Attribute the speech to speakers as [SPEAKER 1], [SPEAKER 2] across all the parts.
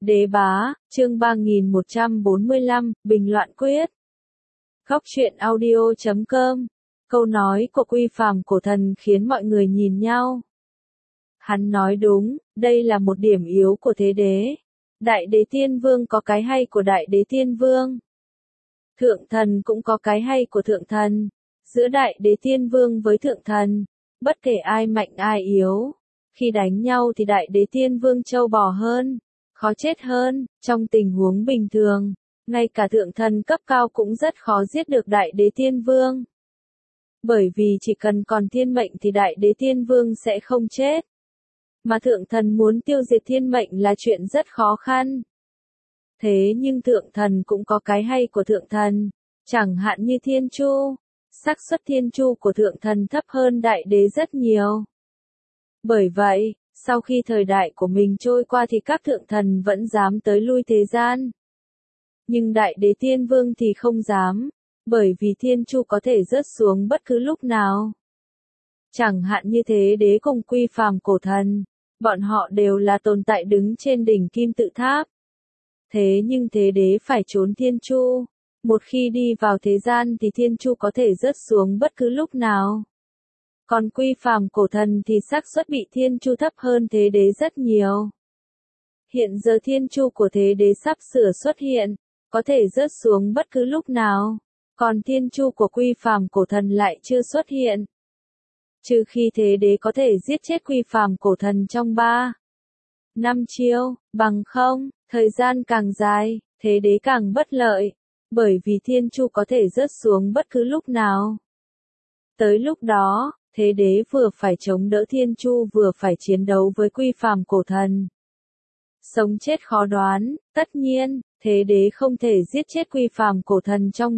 [SPEAKER 1] Đế bá, chương 3145, bình loạn quyết. Góc truyện audio.com. Câu nói của Quy Phàm cổ thần khiến mọi người nhìn nhau. Hắn nói đúng, đây là một điểm yếu của thế đế. Đại đế tiên vương có cái hay của đại đế tiên vương. Thượng thần cũng có cái hay của thượng thần. Giữa đại đế tiên vương với thượng thần, bất kể ai mạnh ai yếu, khi đánh nhau thì đại đế tiên vương trâu bò hơn, khó chết hơn. Trong tình huống bình thường, ngay cả thượng thần cấp cao cũng rất khó giết được đại đế tiên vương. Bởi vì chỉ cần còn thiên mệnh thì đại đế tiên vương sẽ không chết. Mà thượng thần muốn tiêu diệt thiên mệnh là chuyện rất khó khăn. Thế nhưng thượng thần cũng có cái hay của thượng thần, chẳng hạn như thiên chu. Xác suất thiên chu của thượng thần thấp hơn đại đế rất nhiều. Bởi vậy, sau khi thời đại của mình trôi qua thì các thượng thần vẫn dám tới lui thế gian. Nhưng đại đế tiên vương thì không dám, bởi vì thiên chu có thể rớt xuống bất cứ lúc nào. Chẳng hạn như thế đế cùng Quy Phàm cổ thần, bọn họ đều là tồn tại đứng trên đỉnh kim tự tháp. Thế nhưng thế đế phải trốn thiên chu. Một khi đi vào thế gian thì thiên chu có thể rớt xuống bất cứ lúc nào. Còn Quy Phàm cổ thần thì xác suất bị thiên chu thấp hơn thế đế rất nhiều. Hiện giờ thiên chu của thế đế sắp sửa xuất hiện, có thể rớt xuống bất cứ lúc nào. Còn thiên chu của Quy Phàm cổ thần lại chưa xuất hiện. Trừ khi thế đế có thể giết chết Quy Phàm cổ thần trong 3-5 chiêu, bằng không, thời gian càng dài, thế đế càng bất lợi. Bởi vì thiên chu có thể rớt xuống bất cứ lúc nào. Tới lúc đó, thế đế vừa phải chống đỡ thiên chu vừa phải chiến đấu với Quy Phàm cổ thần. Sống chết khó đoán, tất nhiên, thế đế không thể giết chết Quy Phàm cổ thần trong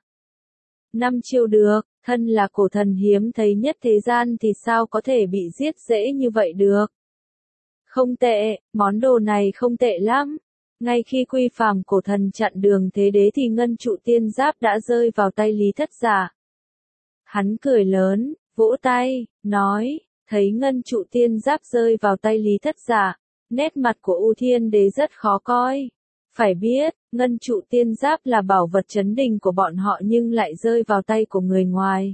[SPEAKER 1] 3-5 chiêu được, thân là cổ thần hiếm thấy nhất thế gian thì sao có thể bị giết dễ như vậy được. Không tệ, món đồ này không tệ lắm. Ngay khi Quy Phàm cổ thần chặn đường thế đế thì ngân trụ tiên giáp đã rơi vào tay Lý Thất Giả. Hắn cười lớn, vỗ tay, nói, thấy ngân trụ tiên giáp rơi vào tay Lý Thất Giả, nét mặt của U Thiên Đế rất khó coi. Phải biết, ngân trụ tiên giáp là bảo vật trấn đình của bọn họ nhưng lại rơi vào tay của người ngoài.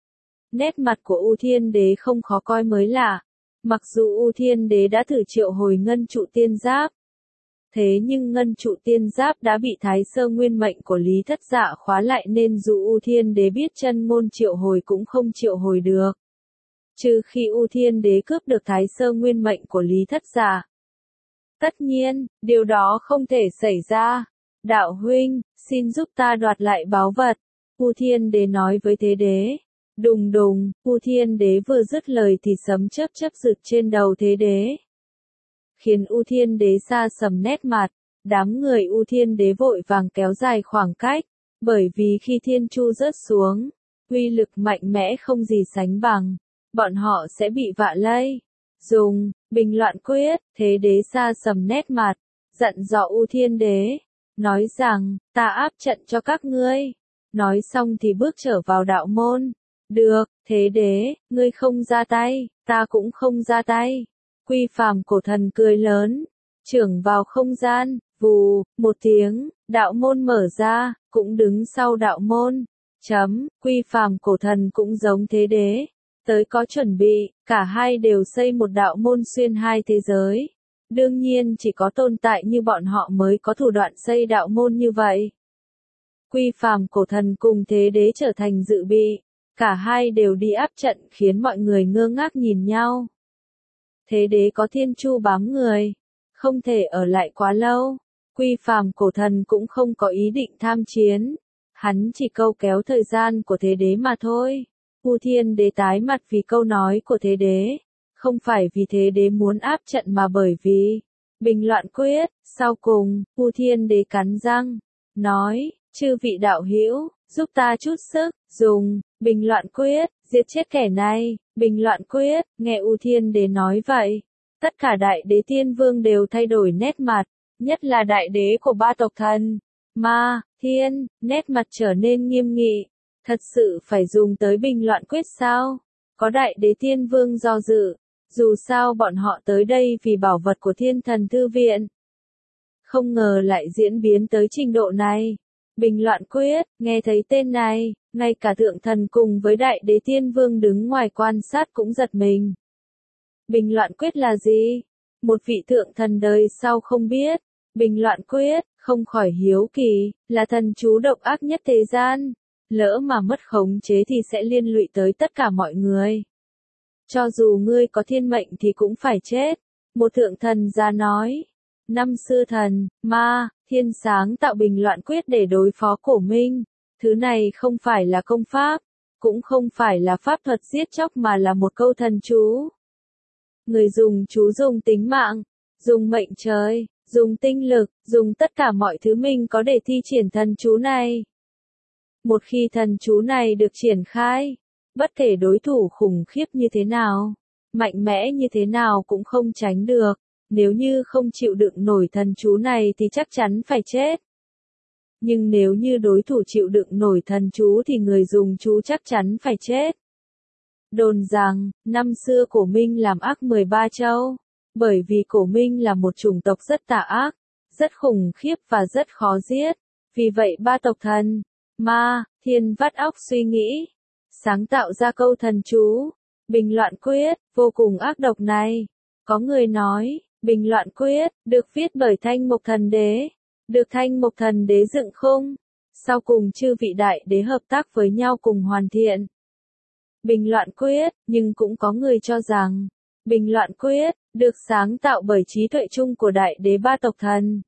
[SPEAKER 1] Nét mặt của U Thiên Đế không khó coi mới lạ. Mặc dù U Thiên Đế đã thử triệu hồi ngân trụ tiên giáp, thế nhưng ngân trụ tiên giáp đã bị Thái Sơ Nguyên mệnh của Lý Thất Dạ khóa lại nên dù U Thiên Đế biết chân ngôn triệu hồi cũng không triệu hồi được. Trừ khi U Thiên Đế cướp được Thái Sơ Nguyên mệnh của Lý Thất Dạ. Tất nhiên, điều đó không thể xảy ra. Đạo huynh, xin giúp ta đoạt lại báu vật. U Thiên Đế nói với thế đế. Đùng đùng, U Thiên Đế vừa dứt lời thì sấm chớp chớp rực trên đầu thế đế. Khiến U Thiên Đế sa sầm nét mặt, đám người U Thiên Đế vội vàng kéo dài khoảng cách, bởi vì khi thiên chu rớt xuống, uy lực mạnh mẽ không gì sánh bằng, bọn họ sẽ bị vạ lây. Dùng, bình loạn quyết, thế đế sa sầm nét mặt, dặn dò U Thiên Đế, nói rằng, ta áp trận cho các ngươi. Nói xong thì bước trở vào đạo môn. Được, thế đế, ngươi không ra tay, ta cũng không ra tay. Quy Phàm cổ thần cười lớn, trưởng vào không gian, vù, một tiếng, đạo môn mở ra, cũng đứng sau đạo môn. Quy Phàm cổ thần cũng giống thế đế, tới có chuẩn bị, cả hai đều xây một đạo môn xuyên hai thế giới. Đương nhiên chỉ có tồn tại như bọn họ mới có thủ đoạn xây đạo môn như vậy. Quy Phàm cổ thần cùng thế đế trở thành dự bị, cả hai đều đi áp trận khiến mọi người ngơ ngác nhìn nhau. Thế đế có thiên chu bám người, không thể ở lại quá lâu. Quy Phàm cổ thần cũng không có ý định tham chiến, hắn chỉ câu kéo thời gian của thế đế mà thôi. U Thiên Đế tái mặt vì câu nói của thế đế, không phải vì thế đế muốn áp trận mà bởi vì bình loạn quyết. Sau cùng, U Thiên Đế cắn răng, nói, chư vị đạo hữu, giúp ta chút sức, dùng bình loạn quyết, giết chết kẻ này. Bình loạn quyết, nghe U Thiên Đế nói vậy, tất cả đại đế tiên vương đều thay đổi nét mặt, nhất là đại đế của ba tộc thần, Ma, Thiên, nét mặt trở nên nghiêm nghị. Thật sự phải dùng tới bình loạn quyết sao? Có đại đế tiên vương do dự, dù sao bọn họ tới đây vì bảo vật của Thiên Thần Thư Viện. Không ngờ lại diễn biến tới trình độ này. Bình loạn quyết, nghe thấy tên này, ngay cả thượng thần cùng với đại đế tiên vương đứng ngoài quan sát cũng giật mình. Bình loạn quyết là gì? Một vị thượng thần đời sau không biết. Bình loạn quyết, không khỏi hiếu kỳ, là thần chú độc ác nhất thế gian. Lỡ mà mất khống chế thì sẽ liên lụy tới tất cả mọi người. Cho dù ngươi có thiên mệnh thì cũng phải chết. Một thượng thần già nói. Năm xưa thần, ma, thiên sáng tạo bình loạn quyết để đối phó Cổ Minh. Thứ này không phải là công pháp, cũng không phải là pháp thuật giết chóc mà là một câu thần chú. Người dùng chú dùng tính mạng, dùng mệnh trời, dùng tinh lực, dùng tất cả mọi thứ mình có để thi triển thần chú này. Một khi thần chú này được triển khai, bất kể đối thủ khủng khiếp như thế nào, mạnh mẽ như thế nào cũng không tránh được. Nếu như không chịu đựng nổi thần chú này thì chắc chắn phải chết. Nhưng nếu như đối thủ chịu đựng nổi thần chú thì người dùng chú chắc chắn phải chết. Đồn rằng, năm xưa Cổ Minh làm ác 13 châu, bởi vì Cổ Minh là một chủng tộc rất tà ác, rất khủng khiếp và rất khó giết. Vì vậy ba tộc thần, ma, thiên vắt óc suy nghĩ, sáng tạo ra câu thần chú, bình loạn quyết, vô cùng ác độc này. Có người nói, bình loạn quyết, được viết bởi Thanh Mộc Thần Đế, được Thanh Mộc Thần Đế dựng khung, sau cùng chư vị đại đế hợp tác với nhau cùng hoàn thiện. Bình loạn quyết, nhưng cũng có người cho rằng, bình loạn quyết, được sáng tạo bởi trí tuệ chung của đại đế ba tộc thần.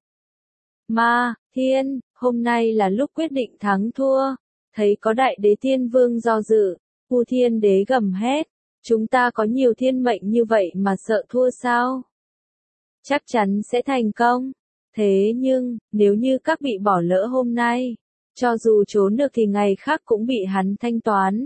[SPEAKER 1] Ma, thiên, hôm nay là lúc quyết định thắng thua, thấy có đại đế tiên vương do dự, U Thiên Đế gầm hét, chúng ta có nhiều thiên mệnh như vậy mà sợ thua sao? Chắc chắn sẽ thành công. Thế nhưng, nếu như các vị bỏ lỡ hôm nay, cho dù trốn được thì ngày khác cũng bị hắn thanh toán.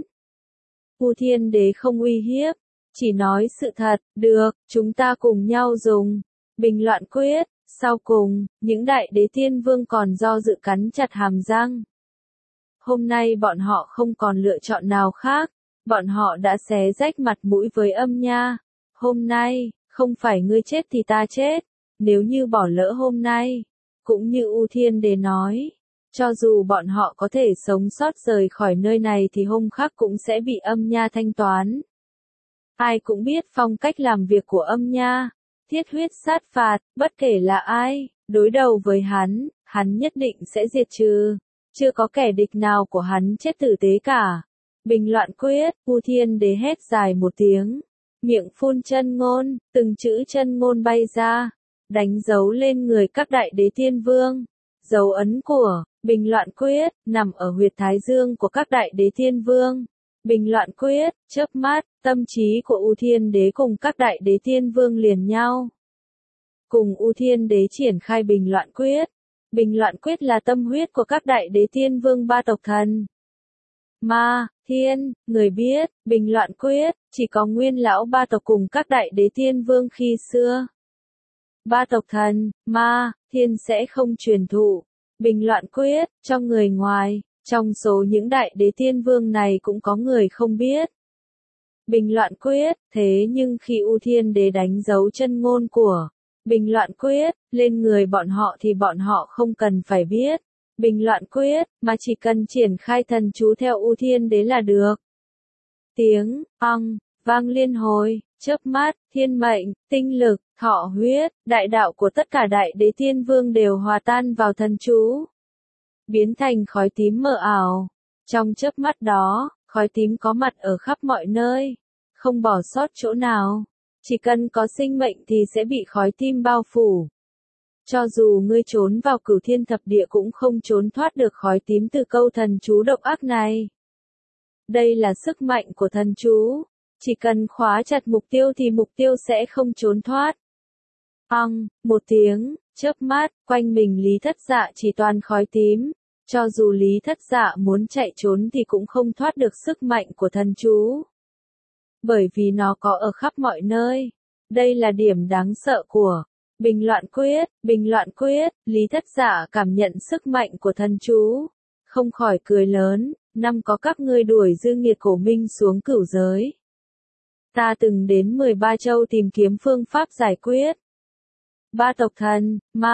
[SPEAKER 1] U Thiên Đế không uy hiếp, chỉ nói sự thật, được, chúng ta cùng nhau dùng. Bình loạn quyết, sau cùng, những đại đế tiên vương còn do dự cắn chặt hàm răng. Hôm nay bọn họ không còn lựa chọn nào khác, bọn họ đã xé rách mặt mũi với Âm Nha. Hôm nay, không phải ngươi chết thì ta chết, nếu như bỏ lỡ hôm nay, cũng như U Thiên Đế nói, cho dù bọn họ có thể sống sót rời khỏi nơi này thì hôm khác cũng sẽ bị Âm Nha thanh toán. Ai cũng biết phong cách làm việc của Âm Nha, thiết huyết sát phạt, bất kể là ai, đối đầu với hắn nhất định sẽ diệt trừ, chưa có kẻ địch nào của hắn chết tử tế cả. Bình loạn quyết, U Thiên Đế hét dài một tiếng, miệng phun chân ngôn, từng chữ chân ngôn bay ra, đánh dấu lên người các đại đế tiên vương. Dấu ấn của bình loạn quyết nằm ở huyệt thái dương của các đại đế tiên vương. Bình loạn quyết, chớp mắt, tâm trí của U Thiên Đế cùng các đại đế tiên vương liền nhau. Cùng U Thiên Đế triển khai bình loạn quyết. Bình loạn quyết là tâm huyết của các đại đế tiên vương ba tộc thần. Ma, thiên, người biết, bình loạn quyết, chỉ có nguyên lão ba tộc cùng các đại đế tiên vương khi xưa. Ba tộc thần, ma, thiên sẽ không truyền thụ. Bình loạn quyết, cho người ngoài, trong số những đại đế tiên vương này cũng có người không biết. Bình loạn quyết, thế nhưng khi U Thiên Đế đánh dấu chân ngôn của bình loạn quyết lên người bọn họ thì bọn họ không cần phải biết bình loạn quyết, mà chỉ cần triển khai thần chú theo U Thiên Đế là được. Tiếng ong vang liên hồi, chớp mắt, thiên mệnh, tinh lực, thọ huyết, đại đạo của tất cả đại đế tiên vương đều hòa tan vào thần chú, biến thành khói tím mờ ảo. Trong chớp mắt đó, khói tím có mặt ở khắp mọi nơi, không bỏ sót chỗ nào. Chỉ cần có sinh mệnh thì sẽ bị khói tím bao phủ. Cho dù ngươi trốn vào cửu thiên thập địa cũng không trốn thoát được khói tím từ câu thần chú độc ác này. Đây là sức mạnh của thần chú. Chỉ cần khóa chặt mục tiêu thì mục tiêu sẽ không trốn thoát. Một tiếng, chớp mắt, quanh mình Lý Thất Dạ chỉ toàn khói tím. Cho dù Lý Thất Dạ muốn chạy trốn thì cũng không thoát được sức mạnh của thần chú. Bởi vì nó có ở khắp mọi nơi. Đây là điểm đáng sợ của bình loạn quyết. Bình loạn quyết, Lý Thất Dạ cảm nhận sức mạnh của thần chú, không khỏi cười lớn. Năm có các ngươi đuổi dư nghiệt Cổ Minh xuống cửu giới, ta từng đến 13 châu tìm kiếm phương pháp giải quyết. Ba tộc thần, ma,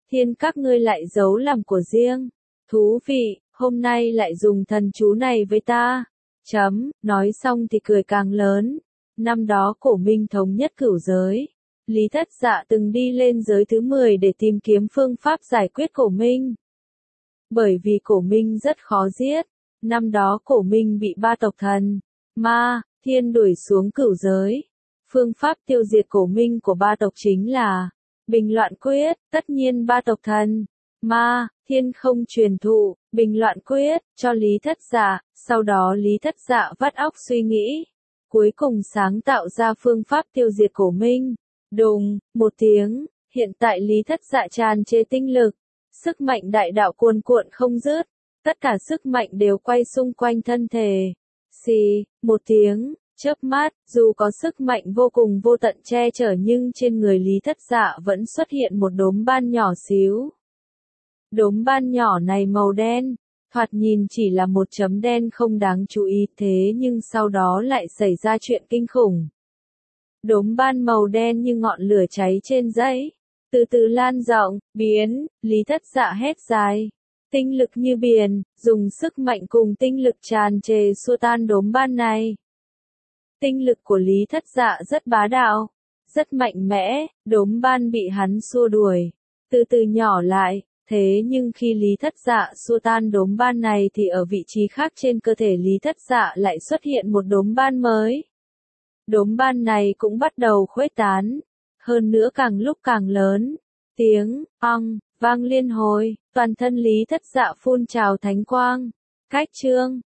[SPEAKER 1] Thiên các ngươi lại giấu làm của riêng. Thú vị, hôm nay lại dùng thần chú này với ta. Nói xong thì cười càng lớn. Năm đó Cổ Minh thống nhất cửu giới. Lý Thất Dạ từng đi lên giới thứ 10 để tìm kiếm phương pháp giải quyết Cổ Minh. Bởi vì Cổ Minh rất khó giết. Năm đó Cổ Minh bị 3 tộc thần, ma, thiên đuổi xuống cửu giới. Phương pháp tiêu diệt Cổ Minh của 3 tộc chính là Bình Loạn Quyết. Tất nhiên 3 tộc thần, ma, thiên không truyền thụ Bình Loạn Quyết cho Lý Thất Dạ. Sau đó Lý Thất Dạ vắt óc suy nghĩ. Cuối cùng sáng tạo ra phương pháp tiêu diệt Cổ Minh. Đùng, một tiếng, hiện tại Lý Thất Dạ tràn trề tinh lực. Sức mạnh đại đạo cuồn cuộn không dứt. Tất cả sức mạnh đều quay xung quanh thân thể. Xì, một tiếng, chớp mắt, dù có sức mạnh vô cùng vô tận che chở nhưng trên người Lý Thất Dạ vẫn xuất hiện một đốm ban nhỏ xíu. Đốm ban nhỏ này màu đen, thoạt nhìn chỉ là một chấm đen không đáng chú ý thế nhưng sau đó lại xảy ra chuyện kinh khủng. Đốm ban màu đen như ngọn lửa cháy trên dãy, từ từ lan rộng, biến, Lý Thất Dạ hét dài. Tinh lực như biển, dùng sức mạnh cùng tinh lực tràn trề xua tan đốm ban này. Tinh lực của Lý Thất Dạ rất bá đạo, rất mạnh mẽ, đốm ban bị hắn xua đuổi, từ từ nhỏ lại. Thế nhưng khi Lý Thất Dạ xua tan đốm ban này thì ở vị trí khác trên cơ thể Lý Thất Dạ lại xuất hiện một đốm ban mới. Đốm ban này cũng bắt đầu khuếch tán, hơn nữa càng lúc càng lớn. Tiếng ong vang liên hồi, toàn thân Lý Thất Dạ phun trào thánh quang. Cách chương